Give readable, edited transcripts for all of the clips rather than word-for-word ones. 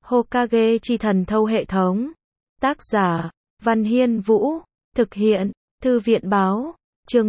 Hokage chi thần thâu hệ thống. Tác giả, Văn Hiên Vũ. Thực hiện, Thư viện báo. Chương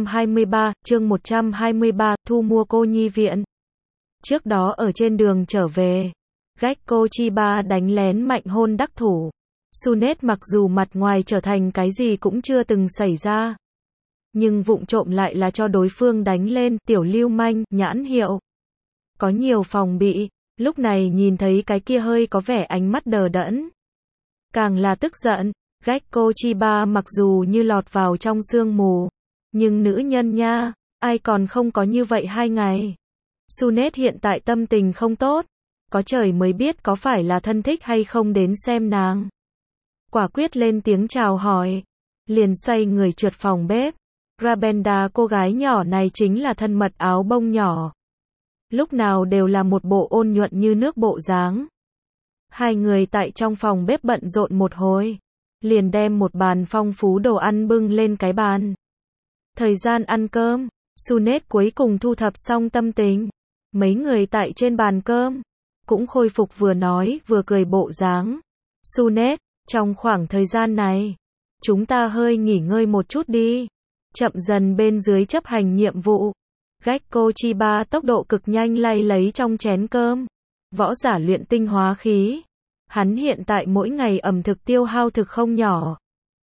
123, thu mua cô nhi viện. Trước đó ở trên đường trở về, Gekko Chiba đánh lén mạnh hôn đắc thủ. Tsunade mặc dù mặt ngoài trở thành cái gì cũng chưa từng xảy ra, nhưng vụng trộm lại là cho đối phương đánh lên tiểu lưu manh nhãn hiệu. Có nhiều phòng bị, lúc này nhìn thấy cái kia hơi có vẻ ánh mắt đờ đẫn, càng là tức giận. Gekko Chiba mặc dù như lọt vào trong sương mù, nhưng nữ nhân nha, ai còn không có như vậy 2 ngày. Tsunade hiện tại tâm tình không tốt, có trời mới biết có phải là thân thích hay không đến xem nàng. Quả quyết lên tiếng chào hỏi, liền xoay người trượt phòng bếp. Rabenda cô gái nhỏ này chính là thân mật áo bông nhỏ, lúc nào đều là một bộ ôn nhuận như nước bộ dáng. Hai người tại trong phòng bếp bận rộn một hồi, liền đem một bàn phong phú đồ ăn bưng lên cái bàn. Thời gian ăn cơm, Tsunade cuối cùng thu thập xong tâm tình. Mấy người tại trên bàn cơm cũng khôi phục vừa nói vừa cười bộ dáng. Tsunade, trong khoảng thời gian này, chúng ta hơi nghỉ ngơi một chút đi. Chậm dần bên dưới chấp hành nhiệm vụ. Gekko Chiba tốc độ cực nhanh lay lấy trong chén cơm. Võ giả luyện tinh hóa khí. Hắn hiện tại mỗi ngày ẩm thực tiêu hao thực không nhỏ.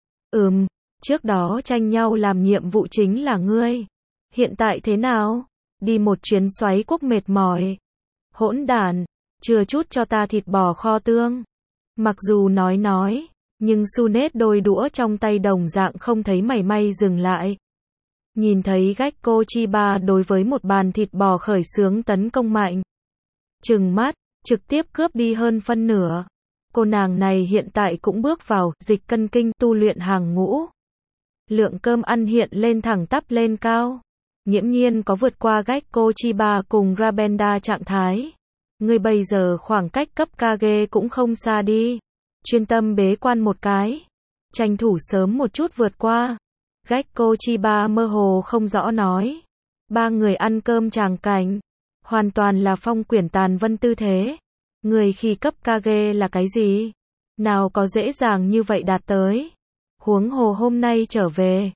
Trước đó tranh nhau làm nhiệm vụ chính là ngươi. Hiện tại thế nào? Đi một chuyến xoáy quốc mệt mỏi. Hỗn đản, chừa chút cho ta thịt bò kho tương. Mặc dù nói, nhưng Tsunade đôi đũa trong tay đồng dạng không thấy mảy may dừng lại. Nhìn thấy Gekko Chiba đối với một bàn thịt bò khởi xướng tấn công mạnh, trừng mắt, trực tiếp cướp đi hơn phân nửa. Cô nàng này hiện tại cũng bước vào dịch cân kinh tu luyện hàng ngũ. Lượng cơm ăn hiện lên thẳng tắp lên cao. Nghiễm nhiên có vượt qua Gekko Chiba cùng Rabenda trạng thái. Ngươi bây giờ khoảng cách cấp Kage cũng không xa đi. Chuyên tâm bế quan một cái. Tranh thủ sớm một chút vượt qua. Gekko Chiba mơ hồ không rõ nói. Ba người ăn cơm tràng cảnh. Hoàn toàn là phong quyển tàn vân tư thế. Người khi cấp Kage là cái gì? Nào có dễ dàng như vậy đạt tới. Huống hồ hôm nay trở về.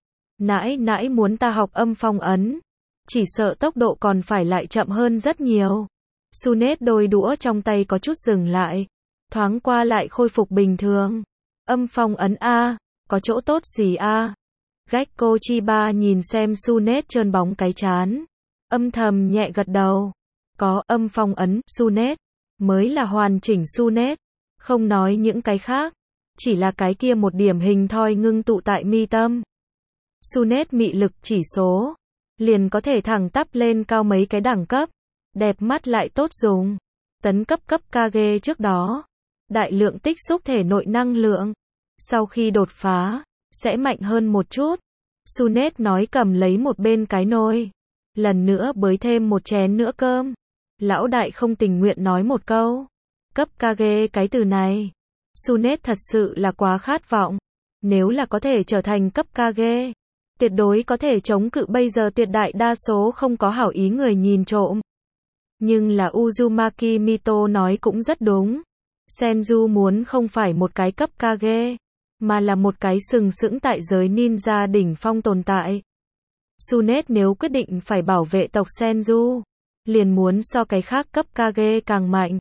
Nãi muốn ta học âm phong ấn. Chỉ sợ tốc độ còn phải lại chậm hơn rất nhiều. Tsunade đôi đũa trong tay có chút dừng lại. Thoáng qua lại khôi phục bình thường. Âm phong ấn a, có chỗ tốt gì a? Gekko Chiba nhìn xem Tsunade trơn bóng cái trán. Âm thầm nhẹ gật đầu. Có âm phong ấn, Tsunade mới là hoàn chỉnh Tsunade. Không nói những cái khác. Chỉ là cái kia một điểm hình thoi ngưng tụ tại mi tâm. Tsunade mị lực chỉ số liền có thể thẳng tắp lên cao mấy cái đẳng cấp. Đẹp mắt lại tốt dùng. Tấn cấp Kage trước đó. Đại lượng tích xúc thể nội năng lượng. Sau khi đột phá, sẽ mạnh hơn một chút. Tsunade nói cầm lấy một bên cái nồi. Lần nữa bới thêm một chén nữa cơm. Lão đại không tình nguyện nói một câu. Cấp Kage cái từ này. Tsunade thật sự là quá khát vọng. Nếu là có thể trở thành cấp Kage, tuyệt đối có thể chống cự bây giờ tuyệt đại đa số không có hảo ý người nhìn trộm. Nhưng là Uzumaki Mito nói cũng rất đúng. Senju muốn không phải một cái cấp Kage, mà là một cái sừng sững tại giới ninja đỉnh phong tồn tại. Tsunade nếu quyết định phải bảo vệ tộc Senju, liền muốn so cái khác cấp Kage càng mạnh.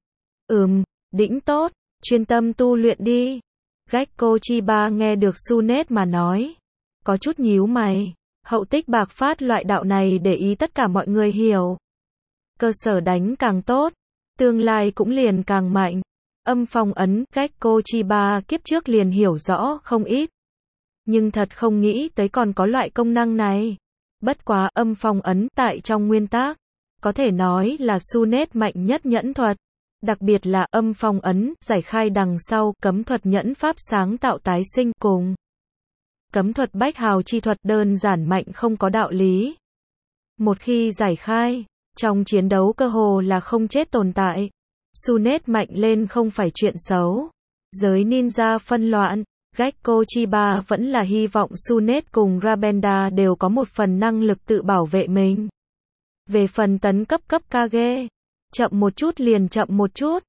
Đỉnh tốt, chuyên tâm tu luyện đi. Gekko Chiba nghe được Tsunade mà nói, có chút nhíu mày. Hậu tích bạc phát loại đạo này để ý tất cả mọi người hiểu. Cơ sở đánh càng tốt, tương lai cũng liền càng mạnh. Âm phong ấn, Gekko Chiba kiếp trước liền hiểu rõ không ít. Nhưng thật không nghĩ tới còn có loại công năng này. Bất quá âm phong ấn tại trong nguyên tắc, có thể nói là Tsunade mạnh nhất nhẫn thuật. Đặc biệt là âm phong ấn, giải khai đằng sau, cấm thuật nhẫn pháp sáng tạo tái sinh cùng. Cấm thuật bách hào chi thuật đơn giản mạnh không có đạo lý. Một khi giải khai, trong chiến đấu cơ hồ là không chết tồn tại. Tsunade mạnh lên không phải chuyện xấu. Giới ninja phân loạn, Gekko Chiba vẫn là hy vọng Tsunade cùng Rabenda đều có một phần năng lực tự bảo vệ mình. Về phần tấn cấp Kage, chậm một chút liền chậm một chút.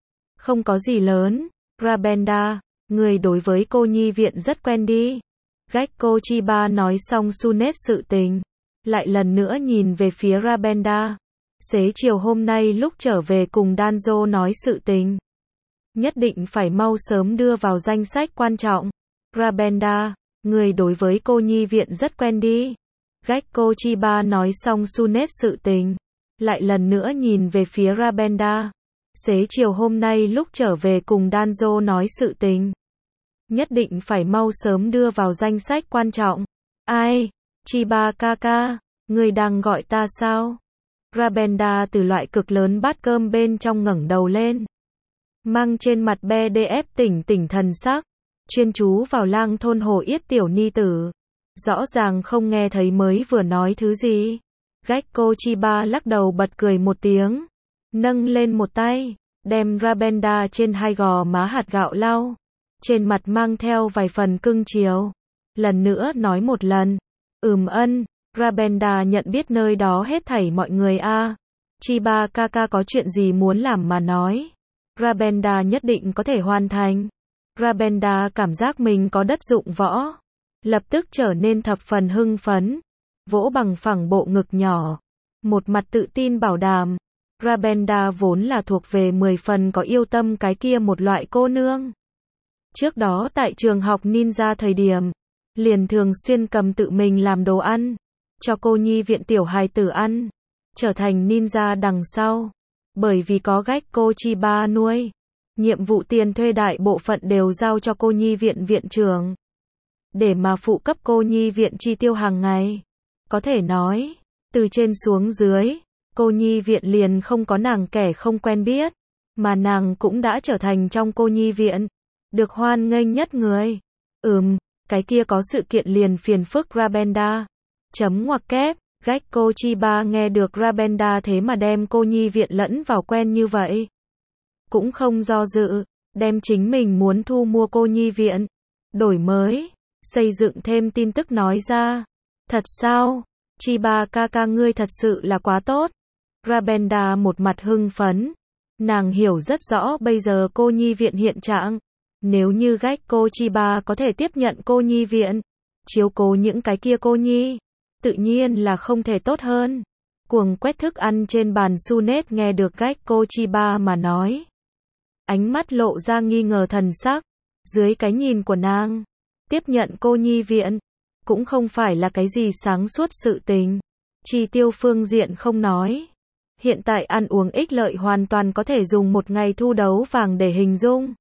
Không có gì lớn. Rabenda, người đối với cô nhi viện rất quen đi. Gekko Chiba nói xong Sunet sự tình. Lại lần nữa nhìn về phía Rabenda. Xế chiều hôm nay lúc trở về cùng Danzo nói sự tình. Nhất định phải mau sớm đưa vào danh sách quan trọng. Rabenda, người đối với cô nhi viện rất quen đi. Gekko Chiba nói xong Sunet sự tình. Lại lần nữa nhìn về phía Rabenda. Xế chiều hôm nay lúc trở về cùng Danzo nói sự tình. Nhất định phải mau sớm đưa vào danh sách quan trọng. Ai? Chiba kaka, người đang gọi ta sao? Rabenda từ loại cực lớn bát cơm bên trong ngẩng đầu lên. Mang trên mặt BDF tỉnh thần sắc. Chuyên chú vào Lang thôn Hồ Yết tiểu ni tử. Rõ ràng không nghe thấy mới vừa nói thứ gì. Gekko Chiba lắc đầu bật cười một tiếng. Nâng lên một tay. Đem Rabenda trên hai gò má hạt gạo lau. Trên mặt mang theo vài phần cưng chiều. Lần nữa nói một lần. Ân. Rabenda nhận biết nơi đó hết thảy mọi người a. Chiba kaka có chuyện gì muốn làm mà nói. Rabenda nhất định có thể hoàn thành. Rabenda cảm giác mình có đất dụng võ. Lập tức trở nên thập phần hưng phấn. Vỗ bằng phẳng bộ ngực nhỏ. Một mặt tự tin bảo đảm. Rabenda vốn là thuộc về 10 phần có yêu tâm cái kia một loại cô nương. Trước đó tại trường học ninja thời điểm, liền thường xuyên cầm tự mình làm đồ ăn, cho cô nhi viện tiểu hài tử ăn, trở thành ninja đằng sau. Bởi vì có Gekko Chiba nuôi, nhiệm vụ tiền thuê đại bộ phận đều giao cho cô nhi viện viện trưởng. Để mà phụ cấp cô nhi viện chi tiêu hàng ngày. Có thể nói, từ trên xuống dưới, cô nhi viện liền không có nàng kẻ không quen biết, mà nàng cũng đã trở thành trong cô nhi viện được hoan nghênh nhất người. Cái kia có sự kiện liền phiền phức Rabenda. Ngoặc kép, Gekko Chiba nghe được Rabenda thế mà đem cô nhi viện lẫn vào quen như vậy. Cũng không do dự, đem chính mình muốn thu mua cô nhi viện, đổi mới, xây dựng thêm tin tức nói ra. Thật sao? Chiba kaka ngươi thật sự là quá tốt. Rabenda một mặt hưng phấn. Nàng hiểu rất rõ bây giờ cô nhi viện hiện trạng. Nếu như Gekko Chiba có thể tiếp nhận cô nhi viện, chiếu cố những cái kia cô nhi, tự nhiên là không thể tốt hơn. Cuồng quét thức ăn trên bàn Sunet nghe được Gekko Chiba mà nói. Ánh mắt lộ ra nghi ngờ thần sắc. Dưới cái nhìn của nàng, tiếp nhận cô nhi viện, cũng không phải là cái gì sáng suốt sự tình. Chi tiêu phương diện không nói. Hiện tại ăn uống ích lợi hoàn toàn có thể dùng một ngày thu đấu vàng để hình dung.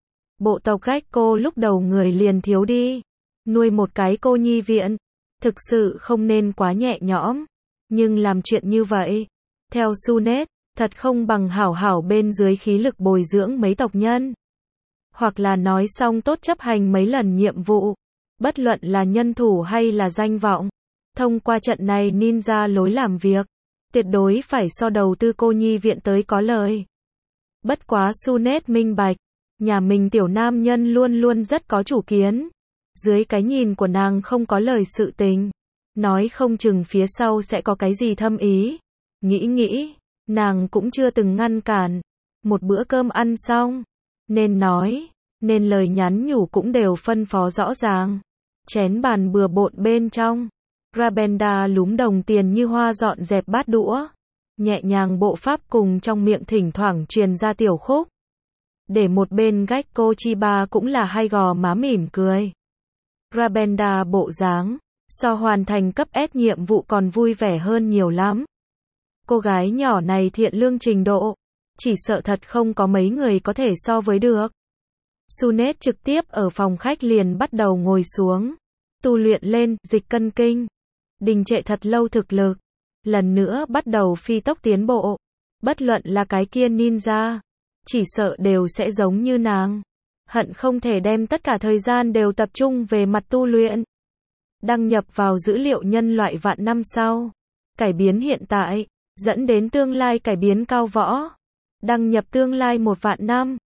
Bộ tộc Gekko lúc đầu người liền thiếu đi. Nuôi một cái cô nhi viện, thực sự không nên quá nhẹ nhõm. Nhưng làm chuyện như vậy, theo Sunet, thật không bằng hảo hảo bên dưới khí lực bồi dưỡng mấy tộc nhân. Hoặc là nói xong tốt chấp hành mấy lần nhiệm vụ. Bất luận là nhân thủ hay là danh vọng. Thông qua trận này ninja lối làm việc, tuyệt đối phải so đầu tư cô nhi viện tới có lời. Bất quá Sunet minh bạch, nhà mình tiểu nam nhân luôn luôn rất có chủ kiến. Dưới cái nhìn của nàng không có lời sự tình. Nói không chừng phía sau sẽ có cái gì thâm ý. Nghĩ, nàng cũng chưa từng ngăn cản. Một bữa cơm ăn xong, nên nói, nên lời nhắn nhủ cũng đều phân phó rõ ràng. Chén bàn bừa bộn bên trong. Rabenda lúm đồng tiền như hoa dọn dẹp bát đũa. Nhẹ nhàng bộ pháp cùng trong miệng thỉnh thoảng truyền ra tiểu khúc. Để một bên Gekko Chiba cũng là hai gò má mỉm cười. Rabenda bộ dáng, so hoàn thành cấp S nhiệm vụ còn vui vẻ hơn nhiều lắm. Cô gái nhỏ này thiện lương trình độ, chỉ sợ thật không có mấy người có thể so với được. Sunet trực tiếp ở phòng khách liền bắt đầu ngồi xuống. Tu luyện lên, dịch cân kinh. Đình trệ thật lâu thực lực. Lần nữa bắt đầu phi tốc tiến bộ. Bất luận là cái kia ninja, chỉ sợ đều sẽ giống như nàng. Hận không thể đem tất cả thời gian đều tập trung về mặt tu luyện. Đăng nhập vào dữ liệu nhân loại vạn năm sau. Cải biến hiện tại, dẫn đến tương lai cải biến cao võ. Đăng nhập tương lai 1 vạn năm.